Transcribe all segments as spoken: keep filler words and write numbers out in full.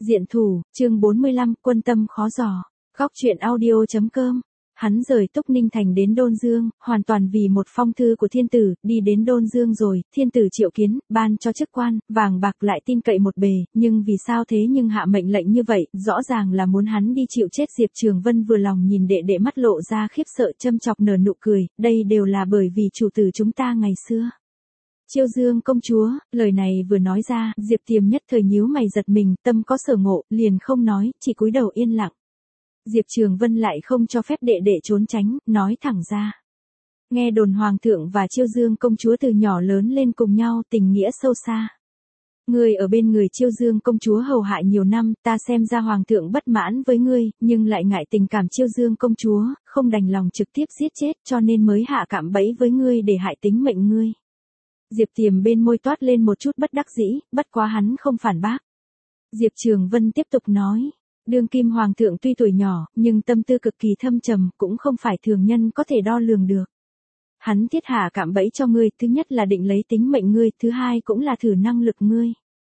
Diện thủ, chương bốn mươi lăm, quân tâm khó dò. Góc truyện audio chấm com. Hắn rời Túc Ninh Thành đến Đôn Dương, hoàn toàn vì một phong thư của thiên tử, đi đến Đôn Dương rồi, thiên tử triệu kiến, ban cho chức quan, vàng bạc lại tin cậy một bề, nhưng vì sao thế nhưng hạ mệnh lệnh như vậy, rõ ràng là muốn hắn đi chịu chết. Diệp Trường Vân vừa lòng nhìn đệ đệ mắt lộ ra khiếp sợ châm chọc nở nụ cười, đây đều là bởi vì chủ tử chúng ta ngày xưa. Chiêu Dương công chúa, lời này vừa nói ra, Diệp Tiềm nhất thời nhíu mày giật mình, tâm có sở ngộ, liền không nói, chỉ cúi đầu yên lặng. Diệp Trường Vân lại không cho phép đệ đệ trốn tránh, nói thẳng ra. Nghe đồn Hoàng thượng và Chiêu Dương công chúa từ nhỏ lớn lên cùng nhau, tình nghĩa sâu xa. Ngươi ở bên người Chiêu Dương công chúa hầu hạ nhiều năm, ta xem ra Hoàng thượng bất mãn với ngươi, nhưng lại ngại tình cảm Chiêu Dương công chúa, không đành lòng trực tiếp giết chết, cho nên mới hạ cạm bẫy với ngươi để hại tính mệnh ngươi. Diệp Tiềm bên môi toát lên một chút bất đắc dĩ, bất quá hắn không phản bác. Diệp Trường Vân tiếp tục nói, đương kim hoàng thượng tuy tuổi nhỏ, nhưng tâm tư cực kỳ thâm trầm, cũng không phải thường nhân có thể đo lường được. Hắn thiết hạ cạm bẫy cho ngươi, thứ nhất là định lấy tính mệnh ngươi, thứ hai cũng là thử năng lực ngươi.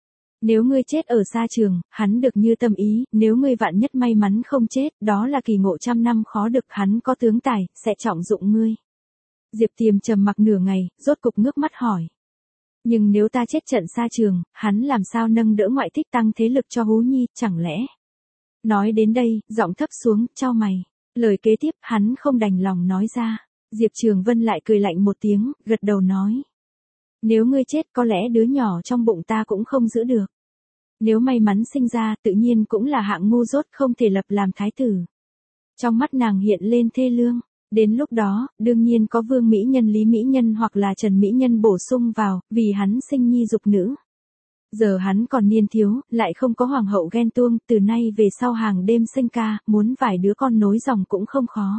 Nếu ngươi chết ở xa trường, hắn được như tâm ý, nếu ngươi vạn nhất may mắn không chết, đó là kỳ ngộ trăm năm khó được, hắn có tướng tài, sẽ trọng dụng ngươi. Diệp Tiềm trầm mặc nửa ngày, rốt cục ngước mắt hỏi. Nhưng nếu ta chết trận xa trường, hắn làm sao nâng đỡ ngoại thích tăng thế lực cho Hú Nhi, chẳng lẽ? Nói đến đây, giọng thấp xuống, chau mày. Lời kế tiếp, hắn không đành lòng nói ra. Diệp Trường Vân lại cười lạnh một tiếng, gật đầu nói. Nếu ngươi chết có lẽ đứa nhỏ trong bụng ta cũng không giữ được. Nếu may mắn sinh ra, tự nhiên cũng là hạng ngu dốt không thể lập làm thái tử. Trong mắt nàng hiện lên thê lương. Đến lúc đó, đương nhiên có Vương Mỹ Nhân Lý Mỹ Nhân hoặc là Trần Mỹ Nhân bổ sung vào, vì hắn sinh nhi dục nữ. Giờ hắn còn niên thiếu, lại không có hoàng hậu ghen tuông, từ nay về sau hàng đêm sinh ca, muốn vài đứa con nối dòng cũng không khó.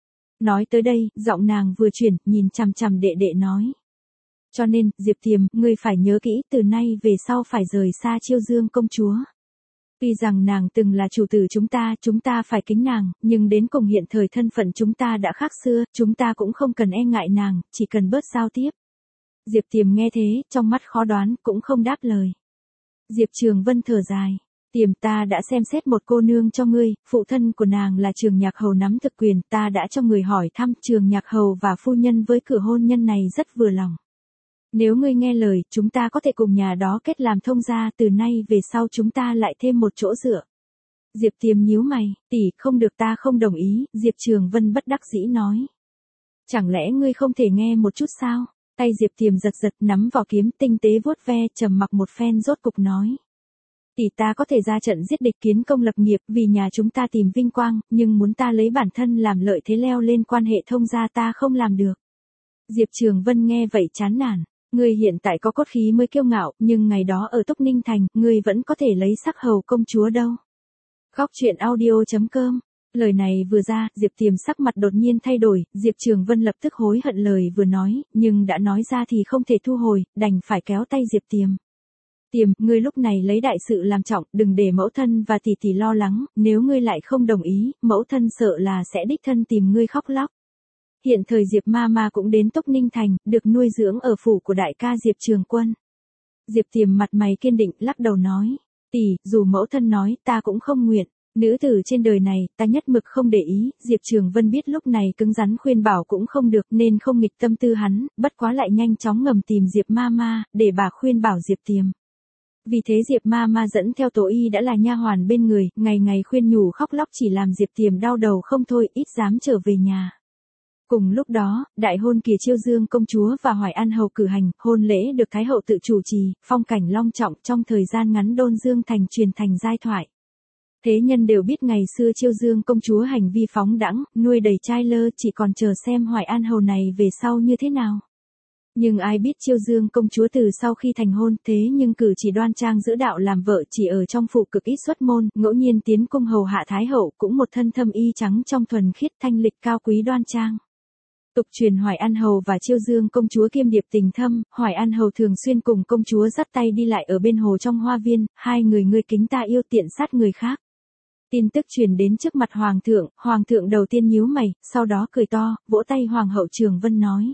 Nói tới đây, giọng nàng vừa chuyển, nhìn chằm chằm đệ đệ nói. Cho nên, Diệp Tiềm, ngươi phải nhớ kỹ, từ nay về sau phải rời xa Chiêu Dương công chúa. Tuy rằng nàng từng là chủ tử chúng ta, chúng ta phải kính nàng, nhưng đến cùng hiện thời thân phận chúng ta đã khác xưa, chúng ta cũng không cần e ngại nàng, chỉ cần bớt giao tiếp. Diệp Tiềm nghe thế, trong mắt khó đoán, cũng không đáp lời. Diệp Trường Vân thở dài. Tiềm, ta đã xem xét một cô nương cho ngươi, phụ thân của nàng là Trường Nhạc Hầu nắm thực quyền, ta đã cho người hỏi thăm, Trường Nhạc Hầu và phu nhân với cửa hôn nhân này rất vừa lòng. Nếu ngươi nghe lời, chúng ta có thể cùng nhà đó kết làm thông gia, từ nay về sau chúng ta lại thêm một chỗ dựa. Diệp Tiềm nhíu mày, tỷ, không được, ta không đồng ý, Diệp Trường Vân bất đắc dĩ nói. Chẳng lẽ ngươi không thể nghe một chút sao? Tay Diệp Tiềm giật giật nắm vào kiếm tinh tế vuốt ve, trầm mặc một phen rốt cục nói. Tỷ, ta có thể ra trận giết địch kiến công lập nghiệp vì nhà chúng ta tìm vinh quang, nhưng muốn ta lấy bản thân làm lợi thế leo lên quan hệ thông gia ta không làm được. Diệp Trường Vân nghe vậy chán nản. Ngươi hiện tại có cốt khí mới kiêu ngạo, nhưng ngày đó ở Túc Ninh Thành, ngươi vẫn có thể lấy sắc hầu công chúa đâu. Góc truyện audio chấm com. Lời này vừa ra, Diệp Tiềm sắc mặt đột nhiên thay đổi, Diệp Trường Vân lập tức hối hận lời vừa nói, nhưng đã nói ra thì không thể thu hồi, đành phải kéo tay Diệp Tiềm. Tiềm, ngươi lúc này lấy đại sự làm trọng, đừng để mẫu thân và tỷ tỷ lo lắng, nếu ngươi lại không đồng ý, mẫu thân sợ là sẽ đích thân tìm ngươi khóc lóc. Hiện thời Diệp ma ma cũng đến Túc Ninh Thành, được nuôi dưỡng ở phủ của đại ca Diệp Trường Quân. Diệp Tiềm mặt mày kiên định, lắc đầu nói, tỷ, dù mẫu thân nói, ta cũng không nguyện, nữ tử trên đời này, ta nhất mực không để ý. Diệp Trường Vân biết lúc này cứng rắn khuyên bảo cũng không được, nên không nghịch tâm tư hắn, bất quá lại nhanh chóng ngầm tìm Diệp ma ma, để bà khuyên bảo Diệp Tiềm. Vì thế Diệp ma ma dẫn theo Tổ Y đã là nha hoàn bên người, ngày ngày khuyên nhủ khóc lóc chỉ làm Diệp Tiềm đau đầu không thôi, ít dám trở về nhà. Cùng lúc đó, đại hôn kỳ Chiêu Dương công chúa và Hoài An hầu cử hành, hôn lễ được Thái hậu tự chủ trì, phong cảnh long trọng, trong thời gian ngắn Đôn Dương thành truyền thành giai thoại. Thế nhân đều biết ngày xưa Chiêu Dương công chúa hành vi phóng đãng, nuôi đầy trai lơ, chỉ còn chờ xem Hoài An hầu này về sau như thế nào. Nhưng ai biết Chiêu Dương công chúa từ sau khi thành hôn, thế nhưng cử chỉ đoan trang giữ đạo làm vợ, chỉ ở trong phủ cực ít xuất môn, ngẫu nhiên tiến cung hầu hạ Thái hậu, cũng một thân thâm y trắng trong thuần khiết thanh lịch cao quý đoan trang. Tục truyền Hoài An hầu và Chiêu Dương công chúa kiêm điệp tình thâm, Hoài An hầu thường xuyên cùng công chúa dắt tay đi lại ở bên hồ trong hoa viên, hai người ngươi kính ta yêu tiện sát người khác. Tin tức truyền đến trước mặt hoàng thượng, hoàng thượng đầu tiên nhíu mày, sau đó cười to, vỗ tay hoàng hậu Trường Vân nói.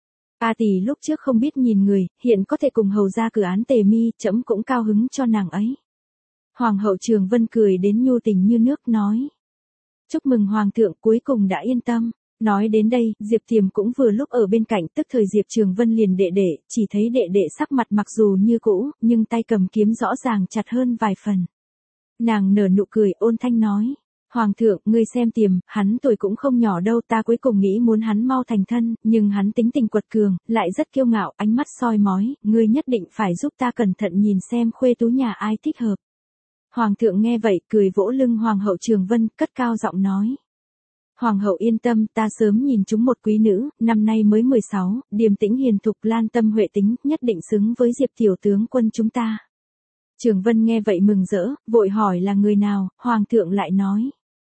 A tỷ lúc trước không biết nhìn người, hiện có thể cùng hầu ra cử án tề mi, trẫm cũng cao hứng cho nàng ấy. Hoàng hậu Trường Vân cười đến nhu tình như nước nói. Chúc mừng Hoàng thượng cuối cùng đã yên tâm. Nói đến đây, Diệp Tiềm cũng vừa lúc ở bên cạnh, tức thời Diệp Trường Vân liền đệ đệ, chỉ thấy đệ đệ sắc mặt mặc dù như cũ, nhưng tay cầm kiếm rõ ràng chặt hơn vài phần. Nàng nở nụ cười ôn thanh nói. Hoàng thượng, ngươi xem Tiềm, hắn tuổi cũng không nhỏ đâu, ta cuối cùng nghĩ muốn hắn mau thành thân, nhưng hắn tính tình quật cường, lại rất kiêu ngạo, ánh mắt soi mói, ngươi nhất định phải giúp ta cẩn thận nhìn xem khuê tú nhà ai thích hợp. Hoàng thượng nghe vậy, cười vỗ lưng Hoàng hậu Trường Vân, cất cao giọng nói. Hoàng hậu yên tâm, ta sớm nhìn chúng một quý nữ, năm nay mới mười sáu, điềm tĩnh hiền thục lan tâm huệ tính, nhất định xứng với Diệp tiểu tướng quân chúng ta. Trường Vân nghe vậy mừng rỡ, vội hỏi là người nào, Hoàng thượng lại nói.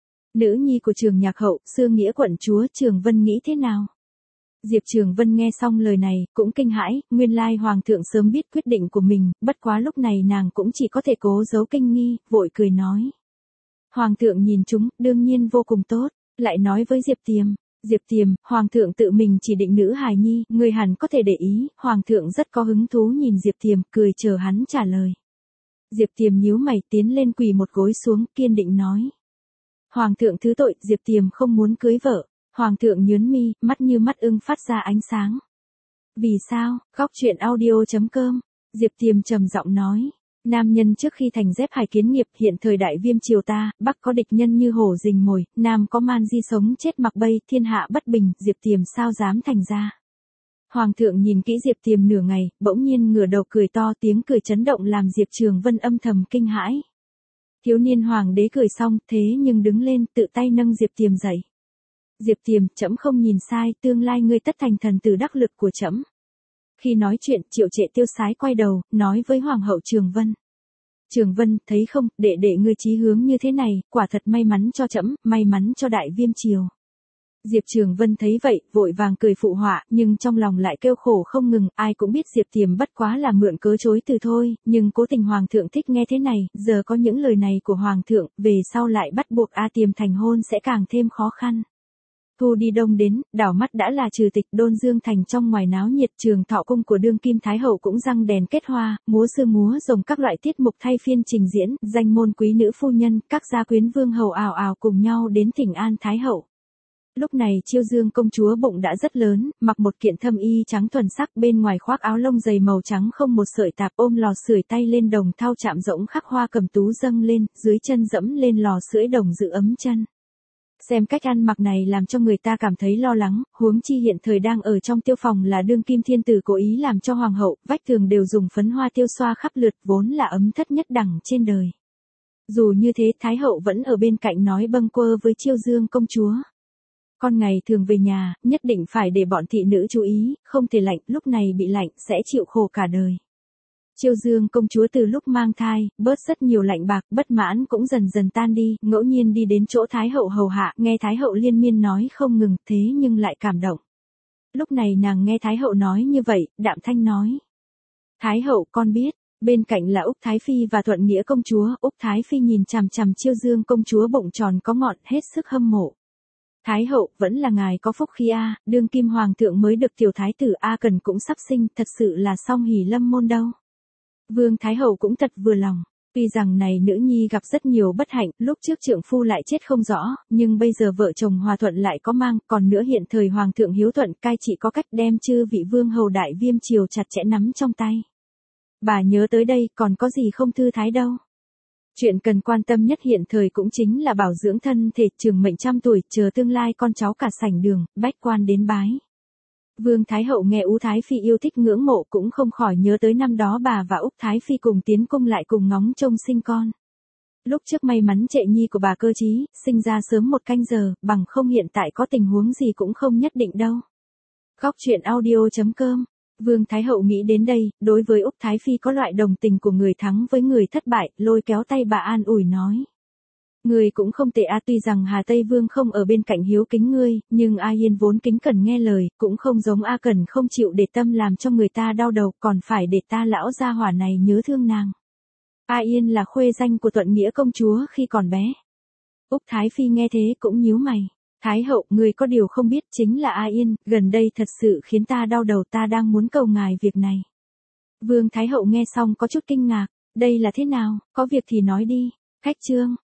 Nữ nhi của Trường Nhạc hậu, xưa nghĩa quận chúa, Trường Vân nghĩ thế nào? Diệp Trường Vân nghe xong lời này, cũng kinh hãi, nguyên lai Hoàng thượng sớm biết quyết định của mình, bất quá lúc này nàng cũng chỉ có thể cố giấu kinh nghi, vội cười nói. Hoàng thượng nhìn chúng, đương nhiên vô cùng tốt, lại nói với Diệp Tiềm. Diệp Tiềm, Hoàng thượng tự mình chỉ định nữ hài nhi, người hẳn có thể để ý, Hoàng thượng rất có hứng thú nhìn Diệp Tiềm, cười chờ hắn trả lời. Diệp Tiềm nhíu mày tiến lên quỳ một gối xuống, kiên định nói. Hoàng thượng thứ tội, Diệp Tiềm không muốn cưới vợ. Hoàng thượng nhướng mi, mắt như mắt ưng phát ra ánh sáng. Vì sao? Góc truyện audio chấm com. Diệp Tiềm trầm giọng nói. Nam nhân trước khi thành dép hải kiến nghiệp, hiện thời đại viêm triều ta, bắc có địch nhân như hổ rình mồi, nam có man di sống chết mặc bay, thiên hạ bất bình, Diệp Tiềm sao dám thành ra. Hoàng thượng nhìn kỹ Diệp Tiềm nửa ngày, bỗng nhiên ngửa đầu cười to, tiếng cười chấn động làm Diệp Trường Vân âm thầm kinh hãi. Thiếu niên hoàng đế cười xong, thế nhưng đứng lên, tự tay nâng Diệp Tiềm dậy. Diệp Tiềm, trẫm không nhìn sai, tương lai ngươi tất thành thần tử đắc lực của trẫm. Khi nói chuyện, Triệu Trệ tiêu sái quay đầu, nói với Hoàng hậu Trường Vân. Trường Vân, thấy không, đệ đệ ngươi chí hướng như thế này, quả thật may mắn cho trẫm, may mắn cho đại viêm triều. Diệp Trường Vân thấy vậy, vội vàng cười phụ họa, nhưng trong lòng lại kêu khổ không ngừng, ai cũng biết Diệp Tiềm bất quá là mượn cớ chối từ thôi, nhưng cố tình Hoàng thượng thích nghe thế này, giờ có những lời này của Hoàng thượng, về sau lại bắt buộc A Tiềm thành hôn sẽ càng thêm khó khăn. Thu đi đông đến, đảo mắt đã là trừ tịch, Đôn Dương thành trong ngoài náo nhiệt, Trường Thọ cung của đương kim thái hậu cũng răng đèn kết hoa, múa sư múa rồng các loại tiết mục thay phiên trình diễn, danh môn quý nữ phu nhân, các gia quyến vương hầu ào ào cùng nhau đến thỉnh an thái hậu. Lúc này Chiêu Dương công chúa bụng đã rất lớn, mặc một kiện thâm y trắng thuần sắc, bên ngoài khoác áo lông dày màu trắng không một sợi tạp, ôm lò sưởi tay lên đồng thau chạm rỗng khắc hoa cầm tú dâng lên, dưới chân dẫm lên lò sưởi đồng giữ ấm chân. Xem cách ăn mặc này làm cho người ta cảm thấy lo lắng, huống chi hiện thời đang ở trong tiêu phòng là đương kim thiên tử cố ý làm cho hoàng hậu, vách tường đều dùng phấn hoa tiêu xoa khắp lượt, vốn là ấm thất nhất đẳng trên đời. Dù như thế, thái hậu vẫn ở bên cạnh nói bâng quơ với Chiêu Dương công chúa. Con ngày thường về nhà, nhất định phải để bọn thị nữ chú ý, không thể lạnh, lúc này bị lạnh, sẽ chịu khổ cả đời. Chiêu Dương công chúa từ lúc mang thai, bớt rất nhiều lạnh bạc, bất mãn cũng dần dần tan đi, ngẫu nhiên đi đến chỗ Thái hậu hầu hạ, nghe Thái hậu liên miên nói không ngừng, thế nhưng lại cảm động. Lúc này nàng nghe Thái hậu nói như vậy, đạm thanh nói. Thái hậu con biết, bên cạnh là Úc Thái Phi và Thuận Nghĩa công chúa, Úc Thái Phi nhìn chằm chằm Chiêu Dương công chúa bụng tròn có ngọn, hết sức hâm mộ. Thái hậu, vẫn là ngài có phúc khi A, đương kim hoàng thượng mới được tiểu thái tử A Cần cũng sắp sinh, thật sự là song hỷ lâm môn đâu. Vương Thái hậu cũng thật vừa lòng, tuy rằng này nữ nhi gặp rất nhiều bất hạnh, lúc trước trượng phu lại chết không rõ, nhưng bây giờ vợ chồng hòa thuận lại có mang, còn nữa hiện thời hoàng thượng hiếu thuận, cai trị có cách đem chư vị vương hầu đại viêm triều chặt chẽ nắm trong tay. Bà nhớ tới đây, còn có gì không thư thái đâu. Chuyện cần quan tâm nhất hiện thời cũng chính là bảo dưỡng thân thể, trường mệnh trăm tuổi, chờ tương lai con cháu cả sảnh đường, bách quan đến bái. Vương Thái hậu nghe Ú Thái Phi yêu thích ngưỡng mộ cũng không khỏi nhớ tới năm đó bà và Úc Thái Phi cùng tiến cung lại cùng ngóng trông sinh con. Lúc trước may mắn Trệ nhi của bà cơ trí, sinh ra sớm một canh giờ, bằng không hiện tại có tình huống gì cũng không nhất định đâu. Góc truyện audio chấm com. Vương Thái hậu nghĩ đến đây, đối với Úc Thái Phi có loại đồng tình của người thắng với người thất bại, lôi kéo tay bà an ủi nói. Ngươi cũng không tệ a, tuy rằng Hà Tây Vương không ở bên cạnh hiếu kính ngươi, nhưng A Yên vốn kính cẩn nghe lời, cũng không giống A Cần không chịu để tâm làm cho người ta đau đầu, còn phải để ta lão gia hỏa này nhớ thương nàng. A Yên là khuê danh của Thuận Nghĩa công chúa khi còn bé. Úc Thái Phi nghe thế cũng nhíu mày. Thái hậu, người có điều không biết chính là A Yên, gần đây thật sự khiến ta đau đầu, ta đang muốn cầu ngài việc này. Vương Thái hậu nghe xong có chút kinh ngạc, Đây là thế nào, có việc thì nói đi. Khách Trương,